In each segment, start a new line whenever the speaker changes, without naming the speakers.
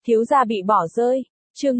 Thiếu gia bị bỏ rơi. Chương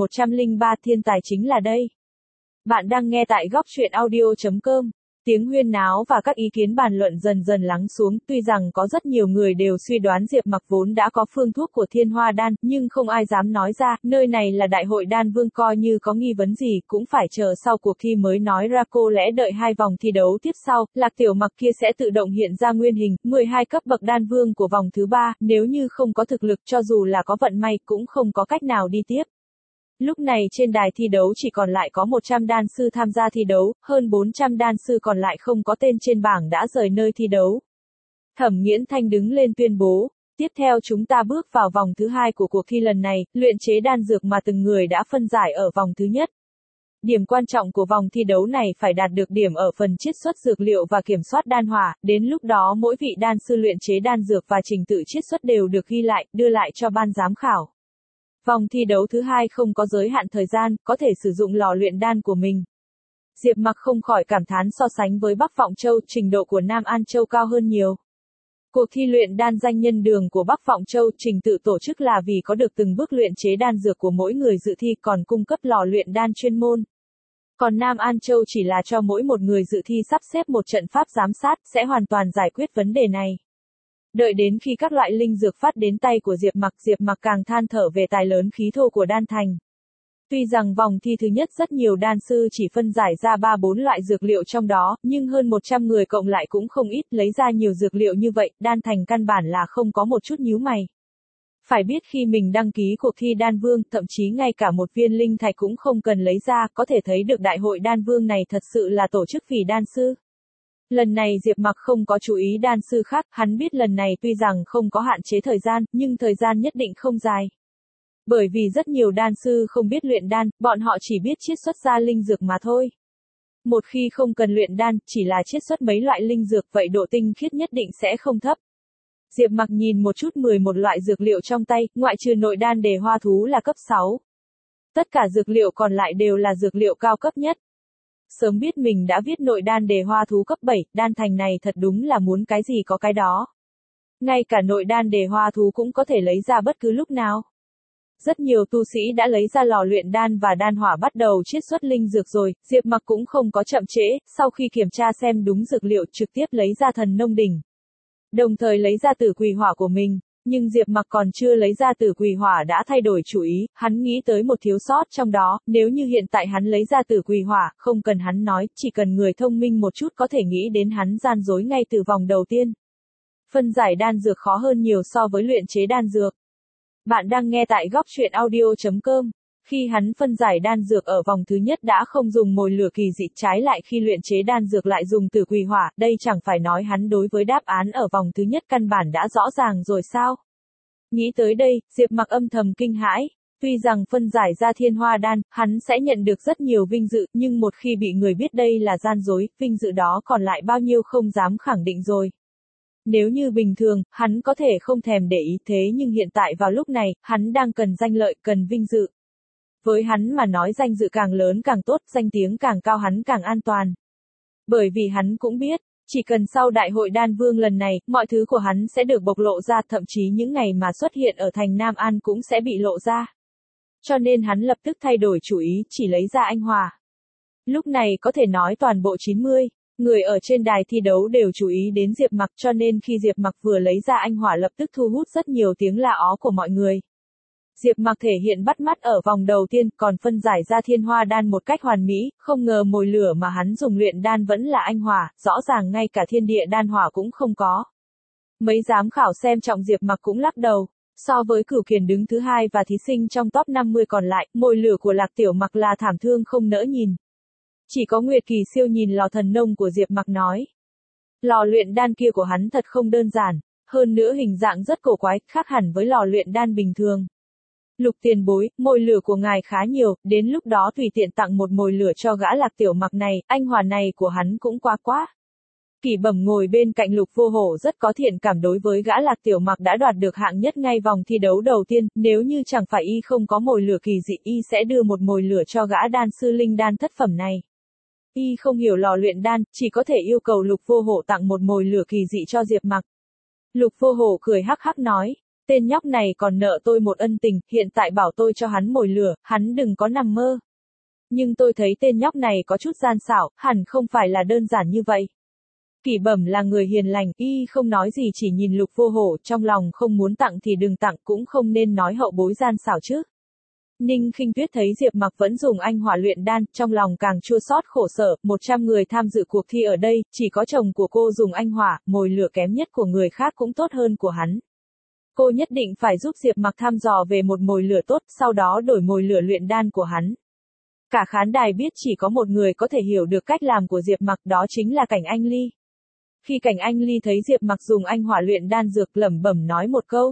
1103 thiên tài chính là đây. Bạn đang nghe tại góc truyện audio.com. Tiếng huyên náo và các ý kiến bàn luận dần dần lắng xuống, tuy rằng có rất nhiều người đều suy đoán Diệp Mặc vốn đã có phương thuốc của Thiên Hoa Đan, nhưng không ai dám nói ra, nơi này là đại hội đan vương, coi như có nghi vấn gì cũng phải chờ sau cuộc thi mới nói ra. Cô lẽ đợi 2 vòng thi đấu tiếp sau, Lạc Tiểu Mặc kia sẽ tự động hiện ra nguyên hình, 12 cấp bậc đan vương của vòng thứ 3, nếu như không có thực lực cho dù là có vận may cũng không có cách nào đi tiếp. Lúc này trên đài thi đấu chỉ còn lại có 100 đan sư tham gia thi đấu, hơn 400 đan sư còn lại không có tên trên bảng đã rời nơi thi đấu. Thẩm Nghiễn Thanh đứng lên tuyên bố, tiếp theo chúng ta bước vào vòng thứ 2 của cuộc thi lần này, luyện chế đan dược mà từng người đã phân giải ở vòng thứ nhất. Điểm quan trọng của vòng thi đấu này phải đạt được điểm ở phần chiết xuất dược liệu và kiểm soát đan hỏa, đến lúc đó mỗi vị đan sư luyện chế đan dược và trình tự chiết xuất đều được ghi lại, đưa lại cho ban giám khảo. Vòng thi đấu thứ 2 không có giới hạn thời gian, có thể sử dụng lò luyện đan của mình. Diệp Mặc không khỏi cảm thán, so sánh với Bắc Vọng Châu, trình độ của Nam An Châu cao hơn nhiều. Cuộc thi luyện đan danh nhân đường của Bắc Vọng Châu, trình tự tổ chức là vì có được từng bước luyện chế đan dược của mỗi người dự thi, còn cung cấp lò luyện đan chuyên môn. Còn Nam An Châu chỉ là cho mỗi một người dự thi sắp xếp một trận pháp giám sát, sẽ hoàn toàn giải quyết vấn đề này. Đợi đến khi các loại linh dược phát đến tay của Diệp Mặc càng than thở về tài lớn khí thô của đan thành. Tuy rằng vòng thi thứ nhất rất nhiều đan sư chỉ phân giải ra 3-4 loại dược liệu trong đó, nhưng hơn 100 người cộng lại cũng không ít, lấy ra nhiều dược liệu như vậy, đan thành căn bản là không có một chút nhíu mày. Phải biết khi mình đăng ký cuộc thi đan vương, thậm chí ngay cả một viên linh thạch cũng không cần lấy ra, có thể thấy được đại hội đan vương này thật sự là tổ chức vì đan sư. Lần này Diệp Mặc không có chú ý đan sư khác, hắn biết lần này tuy rằng không có hạn chế thời gian, nhưng thời gian nhất định không dài. Bởi vì rất nhiều đan sư không biết luyện đan, bọn họ chỉ biết chiết xuất ra linh dược mà thôi. Một khi không cần luyện đan, chỉ là chiết xuất mấy loại linh dược, vậy độ tinh khiết nhất định sẽ không thấp. Diệp Mặc nhìn một chút 11 loại dược liệu trong tay, ngoại trừ nội đan đề hoa thú là cấp 6. Tất cả dược liệu còn lại đều là dược liệu cao cấp nhất. Sớm biết mình đã viết nội đan đề hoa thú cấp 7, đan thành này thật đúng là muốn cái gì có cái đó. Ngay cả nội đan đề hoa thú cũng có thể lấy ra bất cứ lúc nào. Rất nhiều tu sĩ đã lấy ra lò luyện đan và đan hỏa bắt đầu chiết xuất linh dược rồi, Diệp Mặc cũng không có chậm trễ, sau khi kiểm tra xem đúng dược liệu trực tiếp lấy ra thần nông đỉnh. Đồng thời lấy ra tử quỳ hỏa của mình. Nhưng Diệp Mặc còn chưa lấy ra tử quỳ hỏa đã thay đổi chủ ý, hắn nghĩ tới một thiếu sót trong đó, nếu như hiện tại hắn lấy ra tử quỳ hỏa, không cần hắn nói, chỉ cần người thông minh một chút có thể nghĩ đến hắn gian dối ngay từ vòng đầu tiên. Phân giải đan dược khó hơn nhiều so với luyện chế đan dược. Bạn đang nghe tại góc truyện audio.com. Khi hắn phân giải đan dược ở vòng thứ nhất đã không dùng mồi lửa kỳ dị, trái lại khi luyện chế đan dược lại dùng tử quỳ hỏa, đây chẳng phải nói hắn đối với đáp án ở vòng thứ nhất căn bản đã rõ ràng rồi sao? Nghĩ tới đây, Diệp Mặc âm thầm kinh hãi. Tuy rằng phân giải ra thiên hoa đan, hắn sẽ nhận được rất nhiều vinh dự, nhưng một khi bị người biết đây là gian dối, vinh dự đó còn lại bao nhiêu không dám khẳng định rồi. Nếu như bình thường, hắn có thể không thèm để ý, thế nhưng hiện tại vào lúc này, hắn đang cần danh lợi, cần vinh dự. Với hắn mà nói danh dự càng lớn càng tốt, danh tiếng càng cao hắn càng an toàn. Bởi vì hắn cũng biết, chỉ cần sau đại hội đan vương lần này, mọi thứ của hắn sẽ được bộc lộ ra, thậm chí những ngày mà xuất hiện ở thành Nam An cũng sẽ bị lộ ra. Cho nên hắn lập tức thay đổi chủ ý, chỉ lấy ra anh hỏa. Lúc này có thể nói toàn bộ 90 người ở trên đài thi đấu đều chú ý đến Diệp Mặc, cho nên khi Diệp Mặc vừa lấy ra anh hỏa lập tức thu hút rất nhiều tiếng la ó của mọi người. Diệp Mặc thể hiện bắt mắt ở vòng đầu tiên, còn phân giải ra thiên hoa đan một cách hoàn mỹ, không ngờ mồi lửa mà hắn dùng luyện đan vẫn là anh hỏa, rõ ràng ngay cả thiên địa đan hỏa cũng không có. Mấy giám khảo xem trọng Diệp Mặc cũng lắc đầu. So với Cửu Kiền đứng thứ 2 và thí sinh trong top 50 còn lại, mồi lửa của Lạc Tiểu Mặc là thảm thương không nỡ nhìn. Chỉ có Nguyệt Kỳ Siêu nhìn lò thần nông của Diệp Mặc nói. Lò luyện đan kia của hắn thật không đơn giản, hơn nữa hình dạng rất cổ quái, khác hẳn với lò luyện đan bình thường. Lục tiền bối, mồi lửa của ngài khá nhiều, đến lúc đó tùy tiện tặng một mồi lửa cho gã Lạc Tiểu Mặc này, anh hỏa này của hắn cũng quá. Kỷ Bẩm ngồi bên cạnh Lục Vô Hổ rất có thiện cảm đối với gã Lạc Tiểu Mặc đã đoạt được hạng nhất ngay vòng thi đấu đầu tiên, nếu như chẳng phải y không có mồi lửa kỳ dị, y sẽ đưa một mồi lửa cho gã đan sư linh đan thất phẩm này. Y không hiểu lò luyện đan, chỉ có thể yêu cầu Lục Vô Hổ tặng một mồi lửa kỳ dị cho Diệp Mặc. Lục Vô Hổ cười hắc hắc nói, Tên nhóc này còn nợ tôi một ân tình, hiện tại bảo tôi cho hắn mồi lửa, hắn đừng có nằm mơ. Nhưng tôi thấy tên nhóc này có chút gian xảo, hẳn không phải là đơn giản như vậy. Kỷ Bẩm là người hiền lành, y không nói gì chỉ nhìn Lục Vô Hổ, trong lòng không muốn tặng thì đừng tặng, cũng không nên nói hậu bối gian xảo chứ. Ninh Khinh Tuyết thấy Diệp Mặc vẫn dùng anh hỏa luyện đan, trong lòng càng chua xót khổ sở, 100 người tham dự cuộc thi ở đây, chỉ có chồng của cô dùng anh hỏa, mồi lửa kém nhất của người khác cũng tốt hơn của hắn. Cô nhất định phải giúp Diệp Mặc thăm dò về một mồi lửa tốt, sau đó đổi mồi lửa luyện đan của hắn. Cả khán đài biết chỉ có một người có thể hiểu được cách làm của Diệp Mặc, đó chính là Cảnh Anh Ly. Khi Cảnh Anh Ly thấy Diệp Mặc dùng anh hỏa luyện đan dược, lẩm bẩm nói một câu.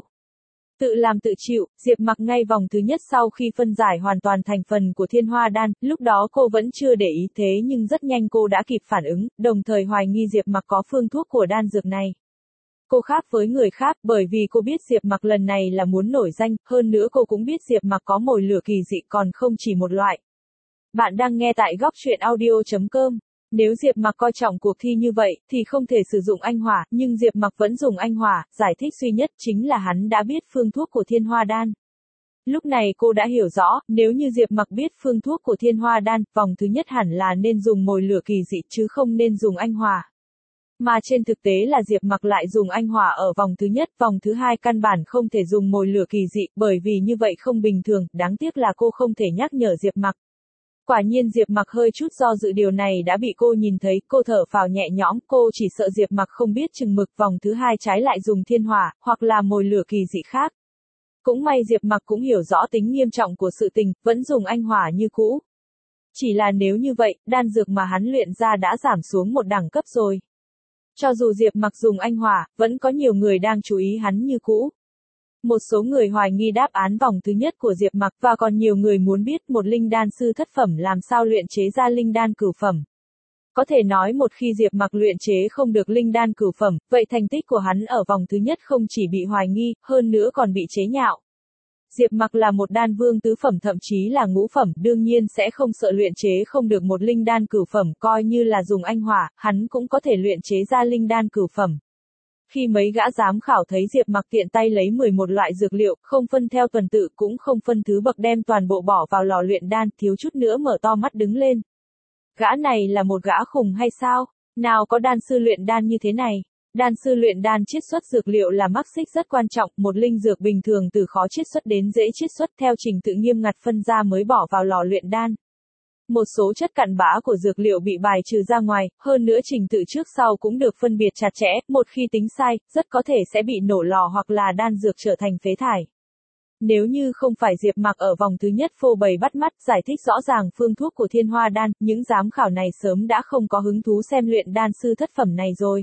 Tự làm tự chịu, Diệp Mặc ngay vòng thứ nhất sau khi phân giải hoàn toàn thành phần của thiên hoa đan, lúc đó cô vẫn chưa để ý thế nhưng rất nhanh cô đã kịp phản ứng, đồng thời hoài nghi Diệp Mặc có phương thuốc của đan dược này. Cô khác với người khác bởi vì cô biết Diệp Mặc lần này là muốn nổi danh, hơn nữa cô cũng biết Diệp Mặc có mồi lửa kỳ dị còn không chỉ một loại. Bạn đang nghe tại góc truyện audio.com. Nếu Diệp Mặc coi trọng cuộc thi như vậy, thì không thể sử dụng anh hỏa, nhưng Diệp Mặc vẫn dùng anh hỏa, giải thích duy nhất chính là hắn đã biết phương thuốc của thiên hoa đan. Lúc này cô đã hiểu rõ, nếu như Diệp Mặc biết phương thuốc của thiên hoa đan, vòng thứ nhất hẳn là nên dùng mồi lửa kỳ dị chứ không nên dùng anh hỏa. Mà trên thực tế là Diệp Mặc lại dùng anh hỏa ở vòng thứ nhất, vòng thứ hai căn bản không thể dùng mồi lửa kỳ dị, bởi vì như vậy không bình thường, đáng tiếc là cô không thể nhắc nhở Diệp Mặc. Quả nhiên Diệp Mặc hơi chút do dự, điều này đã bị cô nhìn thấy, cô thở phào nhẹ nhõm, cô chỉ sợ Diệp Mặc không biết chừng mực, vòng thứ hai trái lại dùng thiên hỏa, hoặc là mồi lửa kỳ dị khác. Cũng may Diệp Mặc cũng hiểu rõ tính nghiêm trọng của sự tình, vẫn dùng anh hỏa như cũ. Chỉ là nếu như vậy, đan dược mà hắn luyện ra đã giảm xuống một đẳng cấp rồi. Cho dù Diệp Mặc dùng anh hỏa, vẫn có nhiều người đang chú ý hắn như cũ. Một số người hoài nghi đáp án vòng thứ nhất của Diệp Mặc và còn nhiều người muốn biết một linh đan sư thất phẩm làm sao luyện chế ra linh đan cửu phẩm. Có thể nói một khi Diệp Mặc luyện chế không được linh đan cửu phẩm, vậy thành tích của hắn ở vòng thứ nhất không chỉ bị hoài nghi, hơn nữa còn bị chế nhạo. Diệp Mặc là một đan vương tứ phẩm thậm chí là ngũ phẩm, đương nhiên sẽ không sợ luyện chế không được một linh đan cửu phẩm, coi như là dùng anh hỏa, hắn cũng có thể luyện chế ra linh đan cửu phẩm. Khi mấy gã giám khảo thấy Diệp Mặc tiện tay lấy 11 loại dược liệu, không phân theo tuần tự cũng không phân thứ bậc đem toàn bộ bỏ vào lò luyện đan, thiếu chút nữa mở to mắt đứng lên. Gã này là một gã khùng hay sao? Nào có đan sư luyện đan như thế này? Đan sư luyện đan chiết xuất dược liệu là mắc xích rất quan trọng, một linh dược bình thường từ khó chiết xuất đến dễ chiết xuất theo trình tự nghiêm ngặt phân ra mới bỏ vào lò luyện đan. Một số chất cặn bã của dược liệu bị bài trừ ra ngoài, hơn nữa trình tự trước sau cũng được phân biệt chặt chẽ, một khi tính sai, rất có thể sẽ bị nổ lò hoặc là đan dược trở thành phế thải. Nếu như không phải Diệp Mặc ở vòng thứ nhất phô bày bắt mắt giải thích rõ ràng phương thuốc của thiên hoa đan, những giám khảo này sớm đã không có hứng thú xem luyện đan sư thất phẩm này rồi.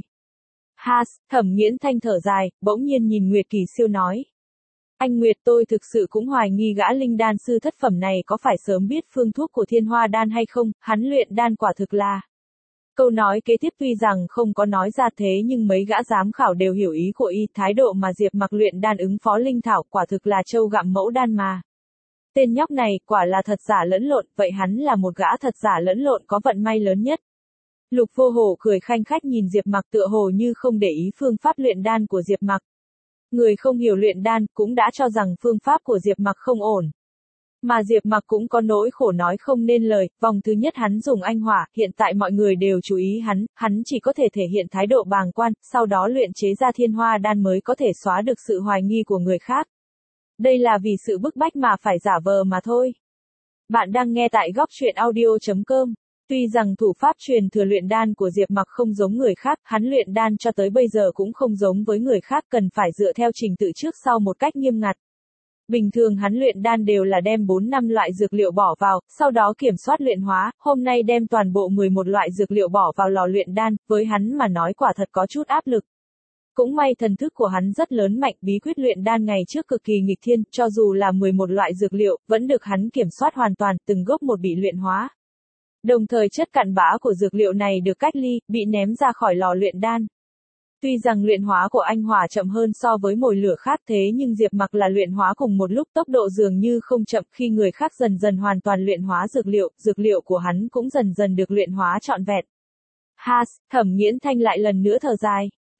Thẩm Nghiễn Thanh thở dài, bỗng nhiên nhìn Nguyệt Kỳ Siêu nói. Anh Nguyệt, tôi thực sự cũng hoài nghi gã linh đan sư thất phẩm này có phải sớm biết phương thuốc của thiên hoa đan hay không, hắn luyện đan quả thực là. Câu nói kế tiếp tuy rằng không có nói ra thế nhưng mấy gã giám khảo đều hiểu ý của y, thái độ mà Diệp Mặc luyện đan ứng phó linh thảo quả thực là trâu gặm mẫu đan mà. Tên nhóc này quả là thật giả lẫn lộn, vậy hắn là một gã thật giả lẫn lộn có vận may lớn nhất. Lục Vô Hổ cười khanh khách nhìn Diệp Mặc tựa hồ như không để ý phương pháp luyện đan của Diệp Mặc. Người không hiểu luyện đan cũng đã cho rằng phương pháp của Diệp Mặc không ổn. Mà Diệp Mặc cũng có nỗi khổ nói không nên lời, vòng thứ nhất hắn dùng anh hỏa, hiện tại mọi người đều chú ý hắn chỉ có thể thể hiện thái độ bàng quan, sau đó luyện chế ra thiên hoa đan mới có thể xóa được sự hoài nghi của người khác. Đây là vì sự bức bách mà phải giả vờ mà thôi. Bạn đang nghe tại góc truyện audio.com. Tuy rằng thủ pháp truyền thừa luyện đan của Diệp Mặc không giống người khác, hắn luyện đan cho tới bây giờ cũng không giống với người khác, cần phải dựa theo trình tự trước sau một cách nghiêm ngặt. Bình thường hắn luyện đan đều là đem 4-5 loại dược liệu bỏ vào, sau đó kiểm soát luyện hóa, hôm nay đem toàn bộ 11 loại dược liệu bỏ vào lò luyện đan, với hắn mà nói quả thật có chút áp lực. Cũng may thần thức của hắn rất lớn mạnh, bí quyết luyện đan ngày trước cực kỳ nghịch thiên, cho dù là 11 loại dược liệu, vẫn được hắn kiểm soát hoàn toàn, từng gốc một bị luyện hóa. Đồng thời chất cặn bã của dược liệu này được cách ly, bị ném ra khỏi lò luyện đan. Tuy rằng luyện hóa của anh hỏa chậm hơn so với mồi lửa khác thế nhưng Diệp Mặc là luyện hóa cùng một lúc, tốc độ dường như không chậm, khi người khác dần dần hoàn toàn luyện hóa dược liệu của hắn cũng dần dần được luyện hóa trọn vẹn. Thẩm Nghiễn Thanh lại lần nữa thở dài.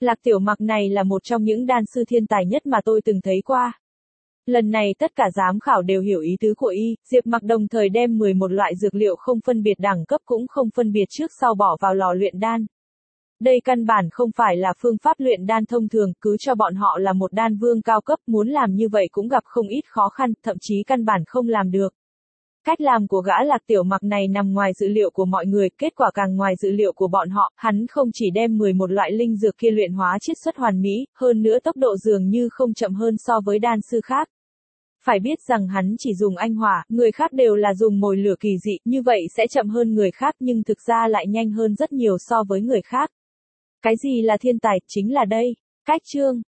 Lạc Tiểu Mặc này là một trong những đan sư thiên tài nhất mà tôi từng thấy qua. Lần này tất cả giám khảo đều hiểu ý tứ của y, Diệp Mặc đồng thời đem 11 loại dược liệu không phân biệt đẳng cấp cũng không phân biệt trước sau bỏ vào lò luyện đan. Đây căn bản không phải là phương pháp luyện đan thông thường, cứ cho bọn họ là một đan vương cao cấp, muốn làm như vậy cũng gặp không ít khó khăn, thậm chí căn bản không làm được. Cách làm của gã Lạc Tiểu Mặc này nằm ngoài dự liệu của mọi người, kết quả càng ngoài dự liệu của bọn họ, hắn không chỉ đem 11 loại linh dược kia luyện hóa chiết xuất hoàn mỹ, hơn nữa tốc độ dường như không chậm hơn so với đan sư khác. Phải biết rằng hắn chỉ dùng anh hỏa, người khác đều là dùng mồi lửa kỳ dị, như vậy sẽ chậm hơn người khác nhưng thực ra lại nhanh hơn rất nhiều so với người khác. Cái gì là thiên tài, chính là đây. Cách chương